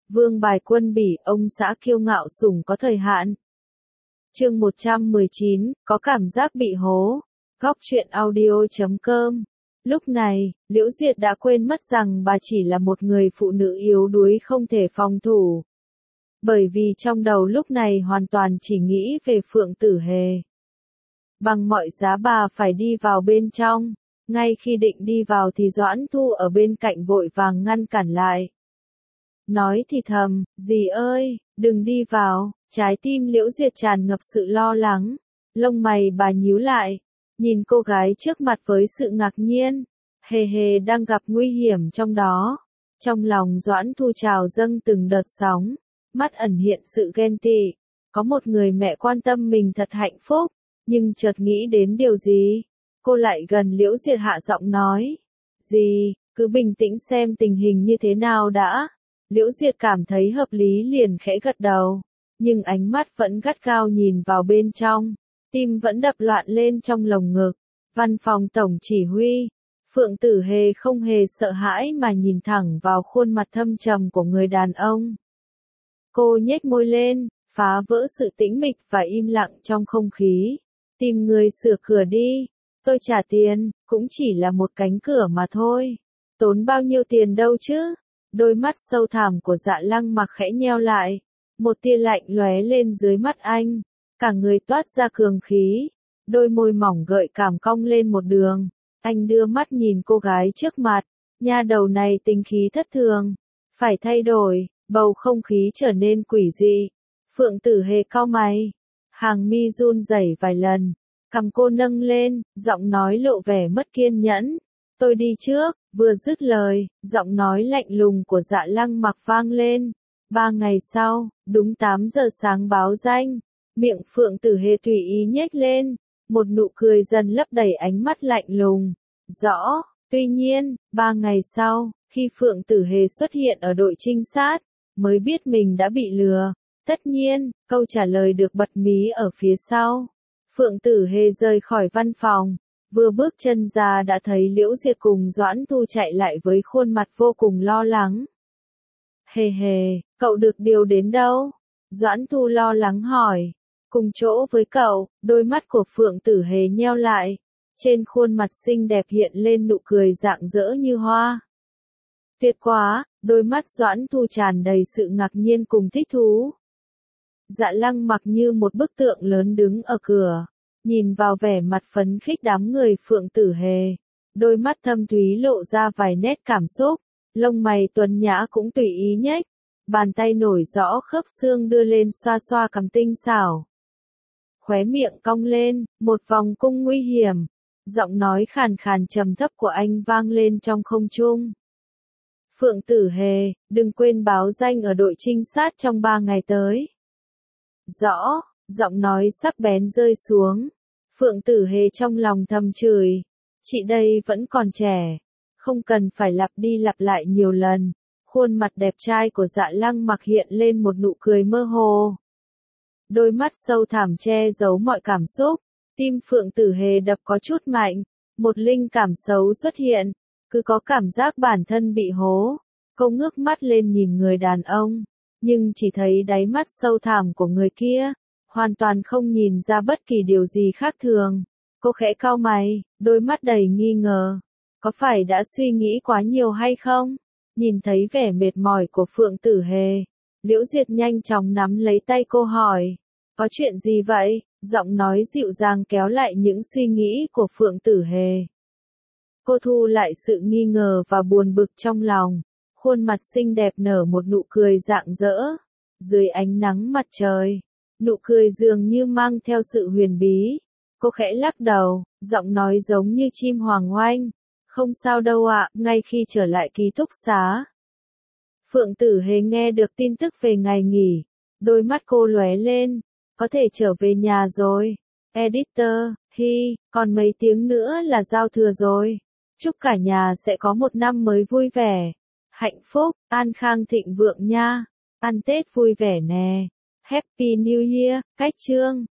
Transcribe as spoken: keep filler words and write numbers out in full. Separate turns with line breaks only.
Vương bài quân bỉ, ông xã kiêu ngạo sủng có thời hạn. Chương một trăm mười chín, có cảm giác bị hố. Góc truyện audio chấm com. Lúc này, Liễu Duyệt đã quên mất rằng bà chỉ là một người phụ nữ yếu đuối không thể phòng thủ. Bởi vì trong đầu lúc này hoàn toàn chỉ nghĩ về Phượng Tử Hề. Bằng mọi giá bà phải đi vào bên trong. Ngay khi định đi vào thì Doãn Thu ở bên cạnh vội vàng ngăn cản lại. Nói thì thầm, dì ơi, đừng đi vào. Trái tim Liễu Duyệt tràn ngập sự lo lắng. Lông mày bà nhíu lại. Nhìn cô gái trước mặt với sự ngạc nhiên. Hề hề đang gặp nguy hiểm trong đó. Trong lòng Doãn Thu trào dâng từng đợt sóng. Mắt ẩn hiện sự ghen tị. Có một người mẹ quan tâm mình thật hạnh phúc. Nhưng chợt nghĩ đến điều gì? Cô lại gần Liễu Duyệt hạ giọng nói. Dì, cứ bình tĩnh xem tình hình như thế nào đã. Liễu Duyệt cảm thấy hợp lý liền khẽ gật đầu. Nhưng ánh mắt vẫn gắt gao nhìn vào bên trong. Tim vẫn đập loạn lên trong lồng ngực. Văn phòng tổng chỉ huy. Phượng Tử Hề không hề sợ hãi mà nhìn thẳng vào khuôn mặt thâm trầm của người đàn ông. Cô nhếch môi lên, phá vỡ sự tĩnh mịch và im lặng trong không khí. Tìm người sửa cửa đi. Tôi trả tiền, cũng chỉ là một cánh cửa mà thôi. Tốn bao nhiêu tiền đâu chứ? Đôi mắt sâu thẳm của Dạ Lăng Mặc khẽ nheo lại. Một tia lạnh lóe lên dưới mắt anh. Cả người toát ra cường khí. Đôi môi mỏng gợi cảm cong lên một đường. Anh đưa mắt nhìn cô gái trước mặt. Nha đầu này tính khí thất thường. Phải thay đổi. Bầu không khí trở nên quỷ dị. Phượng Tử Hề cau mày. Hàng mi run rẩy vài lần. Cằm cô nâng lên, giọng nói lộ vẻ mất kiên nhẫn. Tôi đi trước. Vừa dứt lời, giọng nói lạnh lùng của Dạ Lăng Mặc vang lên. Ba ngày sau, đúng tám giờ sáng báo danh. Miệng Phượng Tử Hề tùy ý nhếch lên. Một nụ cười dần lấp đầy ánh mắt lạnh lùng. Rõ. Tuy nhiên, ba ngày sau, khi Phượng Tử Hề xuất hiện ở đội trinh sát, mới biết mình đã bị lừa. Tất nhiên, câu trả lời được bật mí ở phía sau. Phượng Tử Hề rời khỏi văn phòng. Vừa bước chân ra đã thấy Liễu Duyệt cùng Doãn Thu chạy lại với khuôn mặt vô cùng lo lắng. Hề hề, cậu được điều đến đâu? Doãn Thu lo lắng hỏi. Cùng chỗ với cậu, đôi mắt của Phượng Tử Hề nheo lại. Trên khuôn mặt xinh đẹp hiện lên nụ cười rạng rỡ như hoa. Tuyệt quá, đôi mắt Doãn Thu tràn đầy sự ngạc nhiên cùng thích thú. Dạ Lăng Mặc như một bức tượng lớn đứng ở cửa. Nhìn vào vẻ mặt phấn khích đám người Phượng Tử Hề. Đôi mắt thâm thúy lộ ra vài nét cảm xúc. Lông mày tuấn nhã cũng tùy ý nhếch. Bàn tay nổi rõ khớp xương đưa lên xoa xoa cằm tinh xảo. Khóe miệng cong lên, một vòng cung nguy hiểm. Giọng nói khàn khàn trầm thấp của anh vang lên trong không trung. Phượng Tử Hề, đừng quên báo danh ở đội trinh sát trong ba ngày tới. Rõ, giọng nói sắc bén rơi xuống. Phượng Tử Hề trong lòng thầm chửi. Chị đây vẫn còn trẻ. Không cần phải lặp đi lặp lại nhiều lần. Khuôn mặt đẹp trai của Dạ Lăng Mặc hiện lên một nụ cười mơ hồ. Đôi mắt sâu thẳm che giấu mọi cảm xúc. Tim Phượng Tử Hề đập có chút mạnh. Một linh cảm xấu xuất hiện. Cứ có cảm giác bản thân bị hố. Cô ngước mắt lên nhìn người đàn ông. Nhưng chỉ thấy đáy mắt sâu thẳm của người kia. Hoàn toàn không nhìn ra bất kỳ điều gì khác thường. Cô khẽ cau mày, đôi mắt đầy nghi ngờ. Có phải đã suy nghĩ quá nhiều hay không? Nhìn thấy vẻ mệt mỏi của Phượng Tử Hề. Liễu Duyệt nhanh chóng nắm lấy tay cô hỏi. Có chuyện gì vậy? Giọng nói dịu dàng kéo lại những suy nghĩ của Phượng Tử Hề. Cô thu lại sự nghi ngờ và buồn bực trong lòng. Khuôn mặt xinh đẹp nở một nụ cười rạng rỡ. Dưới ánh nắng mặt trời. Nụ cười dường như mang theo sự huyền bí. Cô khẽ lắc đầu, giọng nói giống như chim hoàng oanh. Không sao đâu ạ, ngay khi trở lại ký túc xá. Phượng Tử Hề nghe được tin tức về ngày nghỉ. Đôi mắt cô lóe lên. Có thể trở về nhà rồi. Editor, hi, còn mấy tiếng nữa là giao thừa rồi. Chúc cả nhà sẽ có một năm mới vui vẻ. Hạnh phúc, an khang thịnh vượng nha. Ăn Tết vui vẻ nè. Happy New Year, cách chương.